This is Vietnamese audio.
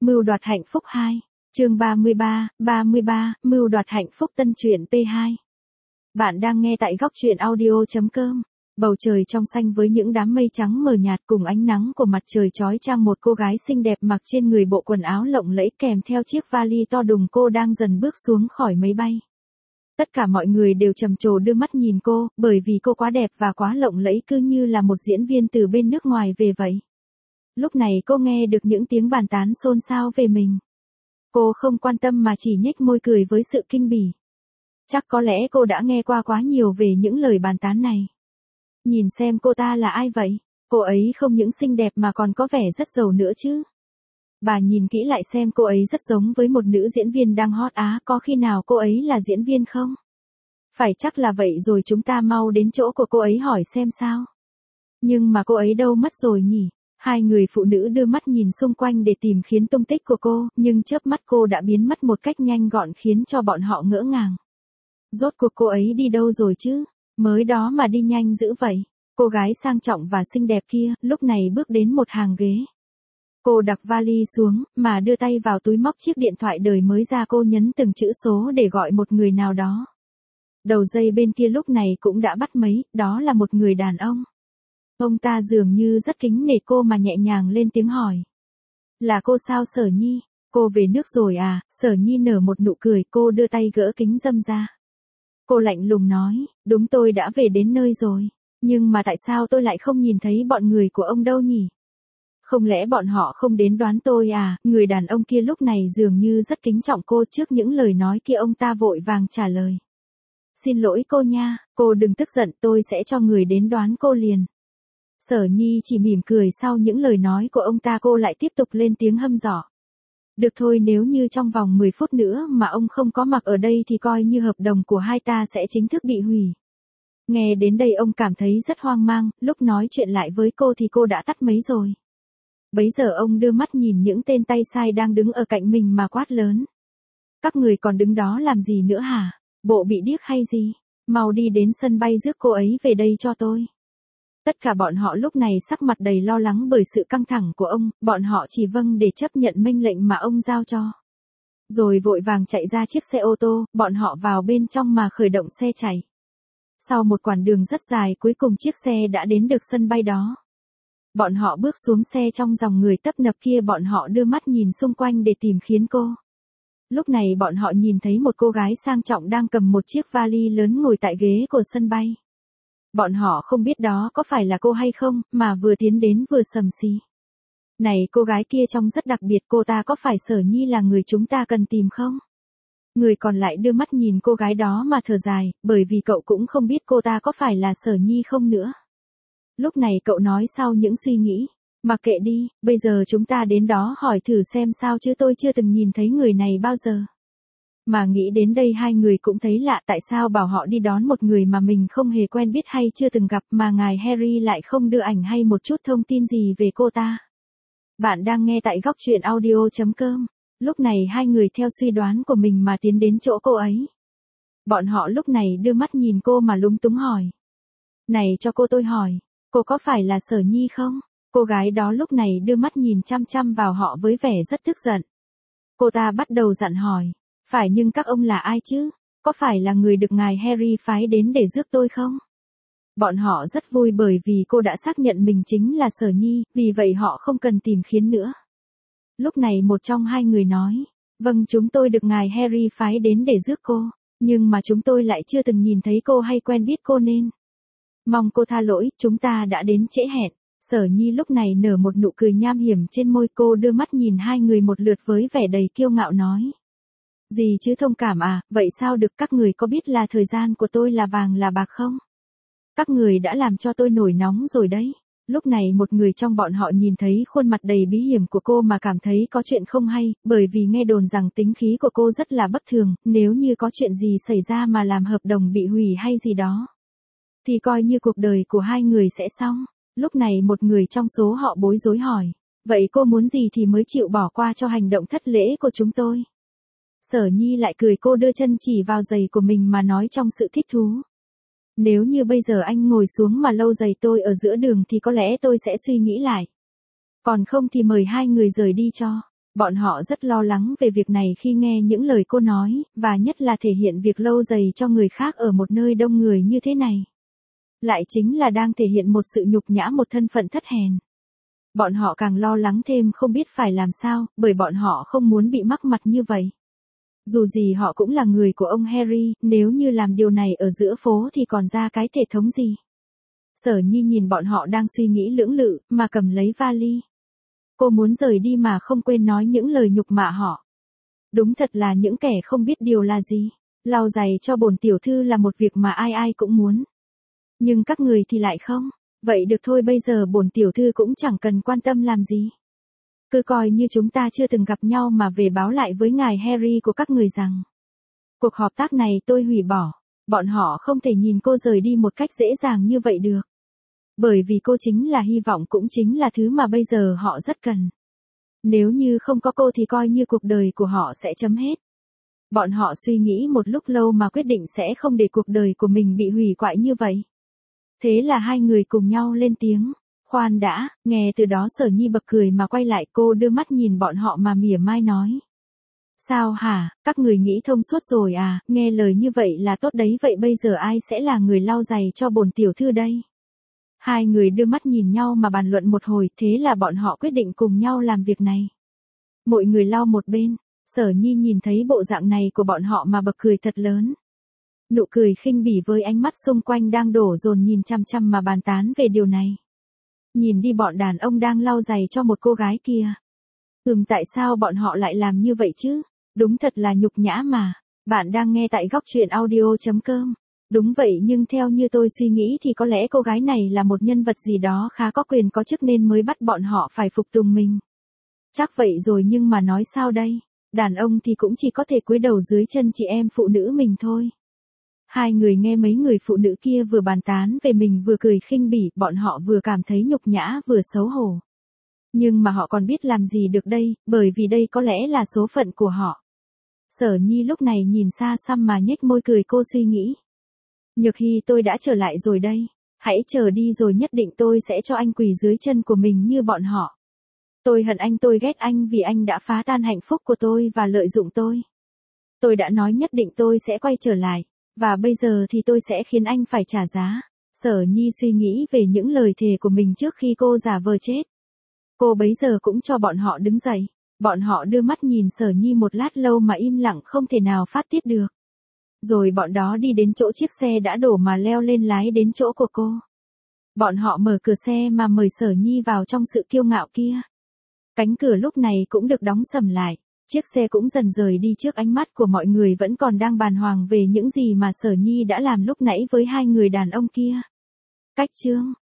Mưu đoạt hạnh phúc 2. Chương 33, Mưu đoạt hạnh phúc tân truyện P2. Bạn đang nghe tại góc truyện audio.com. Bầu trời trong xanh với những đám mây trắng mờ nhạt cùng ánh nắng của mặt trời chói chang, một cô gái xinh đẹp mặc trên người bộ quần áo lộng lẫy kèm theo chiếc vali to đùng, cô đang dần bước xuống khỏi máy bay. Tất cả mọi người đều trầm trồ đưa mắt nhìn cô, bởi vì cô quá đẹp và quá lộng lẫy, cứ như là một diễn viên từ bên nước ngoài về vậy. Lúc này cô nghe được những tiếng bàn tán xôn xao về mình. Cô không quan tâm mà chỉ nhếch môi cười với sự kinh bỉ. Chắc có lẽ cô đã nghe qua quá nhiều về những lời bàn tán này. Nhìn xem cô ta là ai vậy? Cô ấy không những xinh đẹp mà còn có vẻ rất giàu nữa chứ. Bà nhìn kỹ lại xem, cô ấy rất giống với một nữ diễn viên đang hot á, có khi nào cô ấy là diễn viên không? Phải chắc là vậy rồi, chúng ta mau đến chỗ của cô ấy hỏi xem sao. Nhưng mà cô ấy đâu mất rồi nhỉ? Hai người phụ nữ đưa mắt nhìn xung quanh để tìm kiếm tung tích của cô, nhưng chớp mắt cô đã biến mất một cách nhanh gọn khiến cho bọn họ ngỡ ngàng. Rốt cuộc cô ấy đi đâu rồi chứ? Mới đó mà đi nhanh dữ vậy. Cô gái sang trọng và xinh đẹp kia, lúc này bước đến một hàng ghế. Cô đặt vali xuống, mà đưa tay vào túi móc chiếc điện thoại đời mới ra, cô nhấn từng chữ số để gọi một người nào đó. Đầu dây bên kia lúc này cũng đã bắt máy, đó là một người đàn ông. Ông ta dường như rất kính nể cô mà nhẹ nhàng lên tiếng hỏi. Là cô sao Sở Nhi? Cô về nước rồi à? Sở Nhi nở một nụ cười, cô đưa tay gỡ kính râm ra. Cô lạnh lùng nói, đúng, tôi đã về đến nơi rồi. Nhưng mà tại sao tôi lại không nhìn thấy bọn người của ông đâu nhỉ? Không lẽ bọn họ không đến đón tôi à? Người đàn ông kia lúc này dường như rất kính trọng cô, trước những lời nói kia ông ta vội vàng trả lời. Xin lỗi cô nha, cô đừng tức giận, tôi sẽ cho người đến đón cô liền. Sở Nhi chỉ mỉm cười, sau những lời nói của ông ta cô lại tiếp tục lên tiếng hăm dọ. Được thôi, nếu như trong vòng 10 phút nữa mà ông không có mặt ở đây thì coi như hợp đồng của hai ta sẽ chính thức bị hủy. Nghe đến đây ông cảm thấy rất hoang mang, lúc nói chuyện lại với cô thì cô đã tắt máy rồi. Bấy giờ ông đưa mắt nhìn những tên tay sai đang đứng ở cạnh mình mà quát lớn. Các người còn đứng đó làm gì nữa hả? Bộ bị điếc hay gì? Mau đi đến sân bay rước cô ấy về đây cho tôi. Tất cả bọn họ lúc này sắc mặt đầy lo lắng bởi sự căng thẳng của ông, bọn họ chỉ vâng để chấp nhận mệnh lệnh mà ông giao cho. Rồi vội vàng chạy ra chiếc xe ô tô, bọn họ vào bên trong mà khởi động xe chạy. Sau một quãng đường rất dài, cuối cùng chiếc xe đã đến được sân bay đó. Bọn họ bước xuống xe, trong dòng người tấp nập kia bọn họ đưa mắt nhìn xung quanh để tìm kiếm cô. Lúc này bọn họ nhìn thấy một cô gái sang trọng đang cầm một chiếc vali lớn ngồi tại ghế của sân bay. Bọn họ không biết đó có phải là cô hay không, mà vừa tiến đến vừa sầm xì. Này, cô gái kia trông rất đặc biệt, cô ta có phải Sở Nhi là người chúng ta cần tìm không? Người còn lại đưa mắt nhìn cô gái đó mà thở dài, bởi vì cậu cũng không biết cô ta có phải là Sở Nhi không nữa. Lúc này cậu nói sau những suy nghĩ, mặc kệ đi, bây giờ chúng ta đến đó hỏi thử xem sao chứ tôi chưa từng nhìn thấy người này bao giờ. Mà nghĩ đến đây hai người cũng thấy lạ, tại sao bảo họ đi đón một người mà mình không hề quen biết hay chưa từng gặp mà ngài Harry lại không đưa ảnh hay một chút thông tin gì về cô ta. Bạn đang nghe tại góc truyện audio.com. Lúc này hai người theo suy đoán của mình mà tiến đến chỗ cô ấy. Bọn họ lúc này đưa mắt nhìn cô mà lúng túng hỏi. Này, cho cô tôi hỏi, cô có phải là Sở Nhi không? Cô gái đó lúc này đưa mắt nhìn chăm chăm vào họ với vẻ rất tức giận. Cô ta bắt đầu dặn hỏi. Phải, nhưng các ông là ai chứ? Có phải là người được ngài Harry phái đến để rước tôi không? Bọn họ rất vui bởi vì cô đã xác nhận mình chính là Sở Nhi, vì vậy họ không cần tìm kiếm nữa. Lúc này một trong hai người nói, vâng, chúng tôi được ngài Harry phái đến để rước cô, nhưng mà chúng tôi lại chưa từng nhìn thấy cô hay quen biết cô nên. Mong cô tha lỗi, chúng ta đã đến trễ hẹn. Sở Nhi lúc này nở một nụ cười nham hiểm trên môi, cô đưa mắt nhìn hai người một lượt với vẻ đầy kiêu ngạo nói. Gì chứ thông cảm à, vậy sao được, các người có biết là thời gian của tôi là vàng là bạc không? Các người đã làm cho tôi nổi nóng rồi đấy. Lúc này một người trong bọn họ nhìn thấy khuôn mặt đầy bí hiểm của cô mà cảm thấy có chuyện không hay, bởi vì nghe đồn rằng tính khí của cô rất là bất thường, nếu như có chuyện gì xảy ra mà làm hợp đồng bị hủy hay gì đó, thì coi như cuộc đời của hai người sẽ xong. Lúc này một người trong số họ bối rối hỏi, vậy cô muốn gì thì mới chịu bỏ qua cho hành động thất lễ của chúng tôi? Sở Nhi lại cười, cô đưa chân chỉ vào giày của mình mà nói trong sự thích thú. Nếu như bây giờ anh ngồi xuống mà lâu giày tôi ở giữa đường thì có lẽ tôi sẽ suy nghĩ lại. Còn không thì mời hai người rời đi cho. Bọn họ rất lo lắng về việc này khi nghe những lời cô nói, và nhất là thể hiện việc lâu dày cho người khác ở một nơi đông người như thế này. Lại chính là đang thể hiện một sự nhục nhã, một thân phận thấp hèn. Bọn họ càng lo lắng thêm không biết phải làm sao, bởi bọn họ không muốn bị mắc mặt như vậy. Dù gì họ cũng là người của ông Harry, nếu như làm điều này ở giữa phố thì còn ra cái thể thống gì. Sở Nhi nhìn bọn họ đang suy nghĩ lưỡng lự, mà cầm lấy vali. Cô muốn rời đi mà không quên nói những lời nhục mạ họ. Đúng thật là những kẻ không biết điều là gì. Lau giày cho bổn tiểu thư là một việc mà ai ai cũng muốn. Nhưng các người thì lại không. Vậy được thôi, bây giờ bổn tiểu thư cũng chẳng cần quan tâm làm gì. Cứ coi như chúng ta chưa từng gặp nhau mà về báo lại với ngài Harry của các người rằng cuộc hợp tác này tôi hủy bỏ. Bọn họ không thể nhìn cô rời đi một cách dễ dàng như vậy được. Bởi vì cô chính là hy vọng, cũng chính là thứ mà bây giờ họ rất cần. Nếu như không có cô thì coi như cuộc đời của họ sẽ chấm hết. Bọn họ suy nghĩ một lúc lâu mà quyết định sẽ không để cuộc đời của mình bị hủy hoại như vậy. Thế là hai người cùng nhau lên tiếng. Khoan đã, nghe từ đó Sở Nhi bật cười mà quay lại, cô đưa mắt nhìn bọn họ mà mỉa mai nói. Sao hả, các người nghĩ thông suốt rồi à, nghe lời như vậy là tốt đấy, vậy bây giờ ai sẽ là người lau giày cho bổn tiểu thư đây? Hai người đưa mắt nhìn nhau mà bàn luận một hồi, thế là bọn họ quyết định cùng nhau làm việc này. Mỗi người lau một bên, Sở Nhi nhìn thấy bộ dạng này của bọn họ mà bật cười thật lớn. Nụ cười khinh bỉ với ánh mắt xung quanh đang đổ dồn nhìn chăm chăm mà bàn tán về điều này. Nhìn đi, bọn đàn ông đang lau giày cho một cô gái kia. Tại sao bọn họ lại làm như vậy chứ? Đúng thật là nhục nhã mà. Bạn đang nghe tại góc truyện audio.com. Đúng vậy, nhưng theo như tôi suy nghĩ thì có lẽ cô gái này là một nhân vật gì đó khá có quyền có chức nên mới bắt bọn họ phải phục tùng mình. Chắc vậy rồi, nhưng mà nói sao đây? Đàn ông thì cũng chỉ có thể cúi đầu dưới chân chị em phụ nữ mình thôi. Hai người nghe mấy người phụ nữ kia vừa bàn tán về mình vừa cười khinh bỉ, bọn họ vừa cảm thấy nhục nhã vừa xấu hổ. Nhưng mà họ còn biết làm gì được đây, bởi vì đây có lẽ là số phận của họ. Sở Nhi lúc này nhìn xa xăm mà nhếch môi cười, cô suy nghĩ. Nhược Hy, tôi đã trở lại rồi đây. Hãy chờ đi rồi nhất định tôi sẽ cho anh quỳ dưới chân của mình như bọn họ. Tôi hận anh, tôi ghét anh vì anh đã phá tan hạnh phúc của tôi và lợi dụng tôi. Tôi đã nói nhất định tôi sẽ quay trở lại. Và bây giờ thì tôi sẽ khiến anh phải trả giá. Sở Nhi suy nghĩ về những lời thề của mình trước khi cô giả vờ chết. Cô bấy giờ cũng cho bọn họ đứng dậy. Bọn họ đưa mắt nhìn Sở Nhi một lát lâu mà im lặng không thể nào phát tiết được. Rồi bọn đó đi đến chỗ chiếc xe đã đổ mà leo lên lái đến chỗ của cô. Bọn họ mở cửa xe mà mời Sở Nhi vào trong sự kiêu ngạo kia. Cánh cửa lúc này cũng được đóng sầm lại. Chiếc xe cũng dần rời đi trước ánh mắt của mọi người vẫn còn đang bàng hoàng về những gì mà Sở Nhi đã làm lúc nãy với hai người đàn ông kia. Cách chương